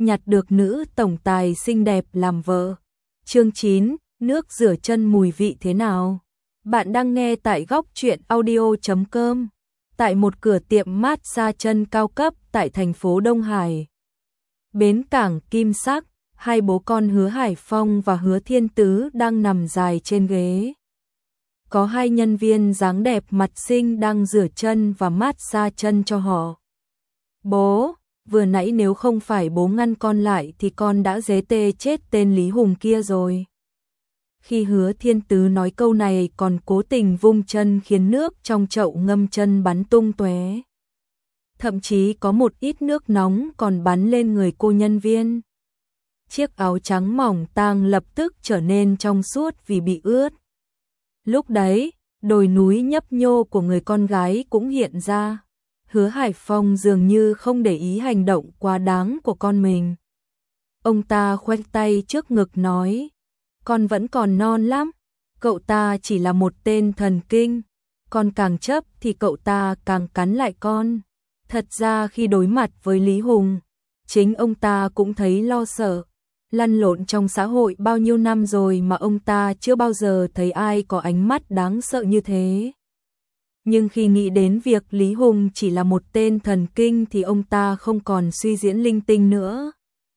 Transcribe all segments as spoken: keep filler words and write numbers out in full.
nhặt được nữ tổng tài xinh đẹp làm vợ. Chương chín, nước rửa chân mùi vị thế nào? Bạn đang nghe tại góc truyện audio chấm com. Tại một cửa tiệm massage chân cao cấp tại thành phố Đông Hải. Bến cảng Kim Sắc, hai bố con Hứa Hải Phong và Hứa Thiên Tứ đang nằm dài trên ghế. Có hai nhân viên dáng đẹp mặt xinh đang rửa chân và massage chân cho họ. Bố, vừa nãy nếu không phải bố ngăn con lại thì con đã dế tê chết tên Lý Hùng kia rồi. Khi Hứa Thiên Tứ nói câu này còn cố tình vung chân khiến nước trong chậu ngâm chân bắn tung tóe. Thậm chí có một ít nước nóng còn bắn lên người cô nhân viên. Chiếc áo trắng mỏng tang lập tức trở nên trong suốt vì bị ướt. Lúc đấy, đồi núi nhấp nhô của người con gái cũng hiện ra. Hứa Hải Phong dường như không để ý hành động quá đáng của con mình. Ông ta khoanh tay trước ngực nói, con vẫn còn non lắm, cậu ta chỉ là một tên thần kinh, con càng chấp thì cậu ta càng cắn lại con. Thật ra khi đối mặt với Lý Hùng, chính ông ta cũng thấy lo sợ. Lăn lộn trong xã hội bao nhiêu năm rồi mà ông ta chưa bao giờ thấy ai có ánh mắt đáng sợ như thế. Nhưng khi nghĩ đến việc Lý Hùng chỉ là một tên thần kinh thì ông ta không còn suy diễn linh tinh nữa.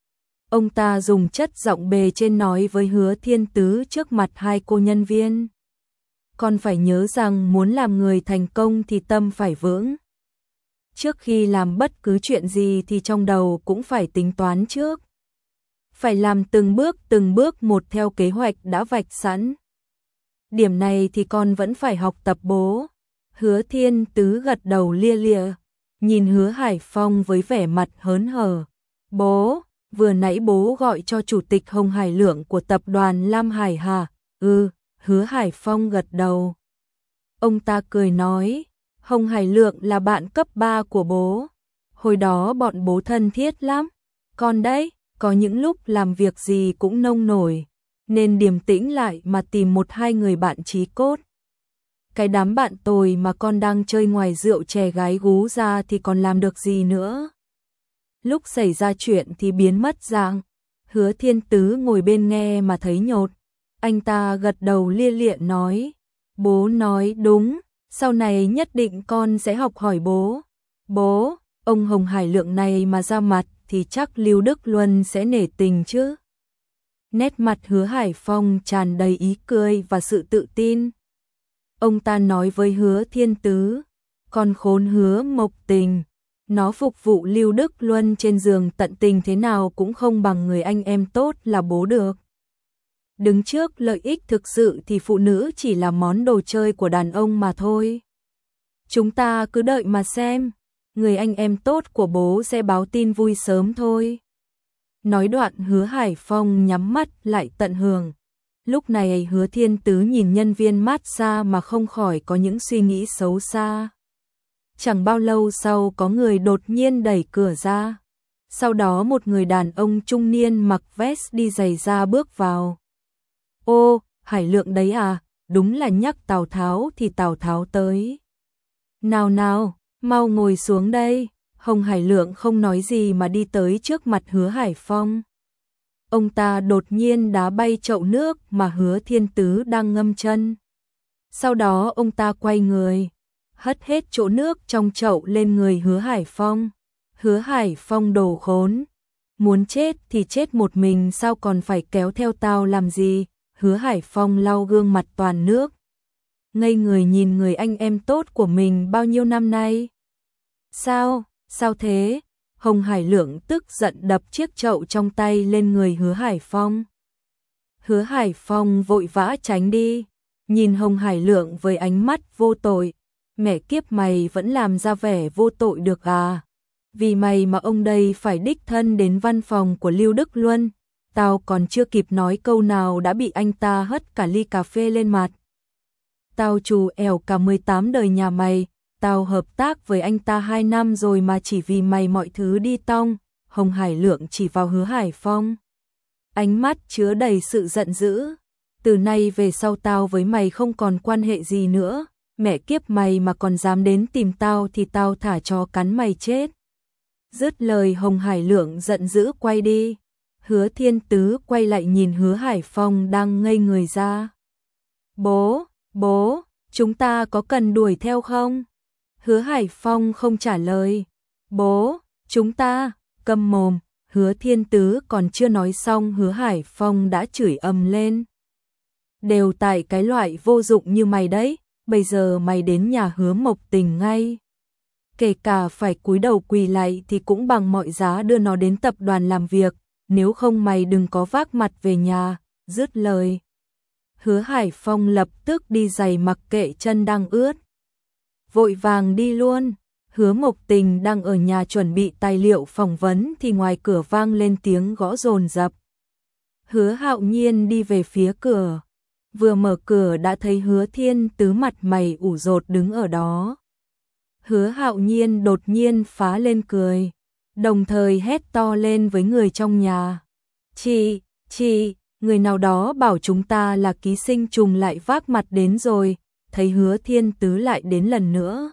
Ông ta dùng chất giọng bề trên nói với Hứa Thiên Tứ trước mặt hai cô nhân viên. Con phải nhớ rằng muốn làm người thành công thì tâm phải vững. Trước khi làm bất cứ chuyện gì thì trong đầu cũng phải tính toán trước. Phải làm từng bước từng bước một theo kế hoạch đã vạch sẵn. Điểm này thì con vẫn phải học tập bố. Hứa Thiên Tứ gật đầu lia lịa, nhìn Hứa Hải Phong với vẻ mặt hớn hở. Bố, vừa nãy bố gọi cho chủ tịch Hồng Hải Lượng của tập đoàn Lam Hải hả? Ừ, Hứa Hải Phong gật đầu. Ông ta cười nói, Hồng Hải Lượng là bạn cấp ba của bố. Hồi đó bọn bố thân thiết lắm. Con đấy, có những lúc làm việc gì cũng nông nổi, nên điềm tĩnh lại mà tìm một hai người bạn chí cốt. Cái đám bạn tồi mà con đang chơi ngoài rượu chè gái gú ra thì còn làm được gì nữa. Lúc xảy ra chuyện thì biến mất dạng. Hứa Thiên Tứ ngồi bên nghe mà thấy nhột. Anh ta gật đầu lia lịa nói, bố nói đúng, sau này nhất định con sẽ học hỏi bố. Bố, ông Hồng Hải Lượng này mà ra mặt thì chắc Lưu Đức Luân sẽ nể tình chứ. Nét mặt Hứa Hải Phong tràn đầy ý cười và sự tự tin. Ông ta nói với Hứa Thiên Tứ, con khốn Hứa Mộc Tình, nó phục vụ Lưu Đức Luân trên giường tận tình thế nào cũng không bằng người anh em tốt là bố được. Đứng trước lợi ích thực sự thì phụ nữ chỉ là món đồ chơi của đàn ông mà thôi. Chúng ta cứ đợi mà xem, người anh em tốt của bố sẽ báo tin vui sớm thôi. Nói đoạn Hứa Hải Phong nhắm mắt lại tận hưởng. Lúc này Hứa Thiên Tứ nhìn nhân viên massage mà không khỏi có những suy nghĩ xấu xa. Chẳng bao lâu sau có người đột nhiên đẩy cửa ra. Sau đó một người đàn ông trung niên mặc vest đi giày da bước vào. Ô, Hải Lượng đấy à, đúng là nhắc Tào Tháo thì Tào Tháo tới. Nào nào, mau ngồi xuống đây. Hồng Hải Lượng không nói gì mà đi tới trước mặt Hứa Hải Phong. Ông ta đột nhiên đá bay chậu nước mà Hứa Thiên Tứ đang ngâm chân. Sau đó ông ta quay người, hất hết chỗ nước trong chậu lên người Hứa Hải Phong. Hứa Hải Phong đồ khốn, muốn chết thì chết một mình sao còn phải kéo theo tao làm gì? Hứa Hải Phong lau gương mặt toàn nước, ngây người nhìn người anh em tốt của mình bao nhiêu năm nay. Sao, sao thế? Hồng Hải Lượng tức giận đập chiếc chậu trong tay lên người Hứa Hải Phong. Hứa Hải Phong vội vã tránh đi, nhìn Hồng Hải Lượng với ánh mắt vô tội. Mẹ kiếp mày vẫn làm ra vẻ vô tội được à? Vì mày mà ông đây phải đích thân đến văn phòng của Lưu Đức Luân. Tao còn chưa kịp nói câu nào đã bị anh ta hất cả ly cà phê lên mặt. Tao trù ẻo cả mười tám đời nhà mày. Tao hợp tác với anh ta hai năm rồi mà chỉ vì mày mọi thứ đi tong. Hồng Hải Lượng chỉ vào Hứa Hải Phong, ánh mắt chứa đầy sự giận dữ. Từ nay về sau tao với mày không còn quan hệ gì nữa. Mẹ kiếp mày mà còn dám đến tìm tao thì tao thả cho cắn mày chết. Dứt lời Hồng Hải Lượng giận dữ quay đi. Hứa Thiên Tứ quay lại nhìn Hứa Hải Phong đang ngây người ra. Bố, bố, chúng ta có cần đuổi theo không? Hứa Hải Phong không trả lời. Bố, chúng ta, câm mồm. Hứa Thiên Tứ còn chưa nói xong Hứa Hải Phong đã chửi ầm lên. Đều tại cái loại vô dụng như mày đấy, bây giờ mày đến nhà Hứa Mộc Tình ngay. Kể cả phải cúi đầu quỳ lại thì cũng bằng mọi giá đưa nó đến tập đoàn làm việc, nếu không mày đừng có vác mặt về nhà. Dứt lời, Hứa Hải Phong lập tức đi giày mặc kệ chân đang ướt. Vội vàng đi luôn. Hứa Mộc Tình đang ở nhà chuẩn bị tài liệu phỏng vấn thì ngoài cửa vang lên tiếng gõ dồn dập. Hứa Hạo Nhiên đi về phía cửa. Vừa mở cửa đã thấy Hứa Thiên Tứ mặt mày ủ rột đứng ở đó. Hứa Hạo Nhiên đột nhiên phá lên cười, đồng thời hét to lên với người trong nhà. Chị, chị, người nào đó bảo chúng ta là ký sinh trùng lại vác mặt đến rồi, thấy Hứa Thiên Tứ lại đến lần nữa.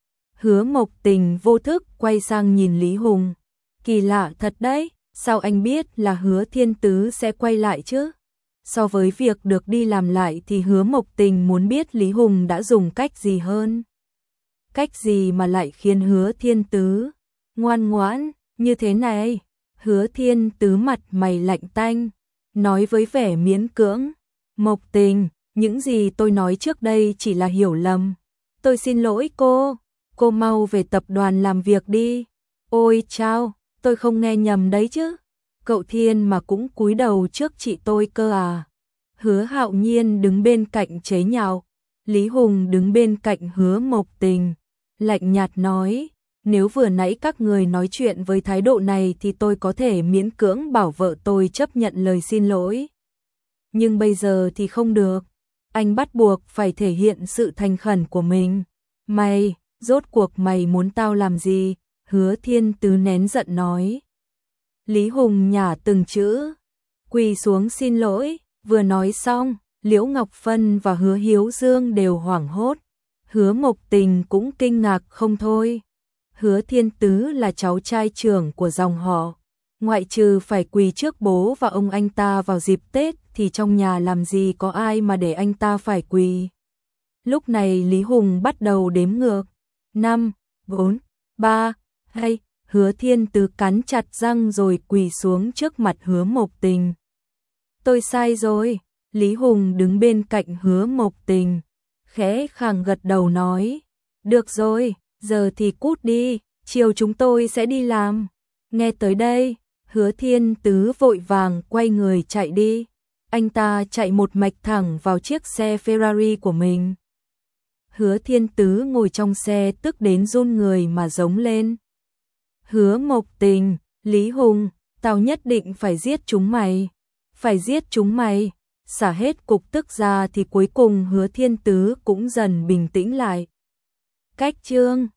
Hứa Mộc Tình vô thức quay sang nhìn Lý Hùng. Kỳ lạ thật đấy, sao anh biết là Hứa Thiên Tứ sẽ quay lại chứ? So với việc được đi làm lại thì Hứa Mộc Tình muốn biết Lý Hùng đã dùng cách gì hơn. Cách gì mà lại khiến Hứa Thiên Tứ ngoan ngoãn như thế này? Hứa Thiên Tứ mặt mày lạnh tanh, nói với vẻ miễn cưỡng. Mộc Tình, những gì tôi nói trước đây chỉ là hiểu lầm. Tôi xin lỗi cô, cô mau về tập đoàn làm việc đi. Ôi chao, tôi không nghe nhầm đấy chứ. Cậu Thiên mà cũng cúi đầu trước chị tôi cơ à? Hứa Hạo Nhiên đứng bên cạnh chế nhạo. Lý Hùng đứng bên cạnh Hứa Mộc Tình, lạnh nhạt nói, nếu vừa nãy các người nói chuyện với thái độ này thì tôi có thể miễn cưỡng bảo vợ tôi chấp nhận lời xin lỗi. Nhưng bây giờ thì không được, anh bắt buộc phải thể hiện sự thành khẩn của mình. Mày, rốt cuộc mày muốn tao làm gì? Hứa Thiên Tứ nén giận nói. Lý Hùng nhả từng chữ, quỳ xuống xin lỗi, vừa nói xong, Liễu Ngọc Phân và Hứa Hiếu Dương đều hoảng hốt. Hứa Mộc Tình cũng kinh ngạc không thôi. Hứa Thiên Tứ là cháu trai trưởng của dòng họ, ngoại trừ phải quỳ trước bố và ông anh ta vào dịp Tết thì trong nhà làm gì có ai mà để anh ta phải quỳ. Lúc này Lý Hùng bắt đầu đếm ngược. năm, bốn, ba, hai, Hứa Thiên Tứ cắn chặt răng rồi quỳ xuống trước mặt Hứa Mộc Tình. Tôi sai rồi. Lý Hùng đứng bên cạnh Hứa Mộc Tình, khẽ khàng gật đầu nói. Được rồi, giờ thì cút đi, chiều chúng tôi sẽ đi làm. Nghe tới đây, Hứa Thiên Tứ vội vàng quay người chạy đi. Anh ta chạy một mạch thẳng vào chiếc xe Ferrari của mình. Hứa Thiên Tứ ngồi trong xe tức đến run người mà giống lên. Hứa Mộc Tình, Lý Hùng, tao nhất định phải giết chúng mày. Phải giết chúng mày. Xả hết cục tức ra thì cuối cùng Hứa Thiên Tứ cũng dần bình tĩnh lại. Cách chương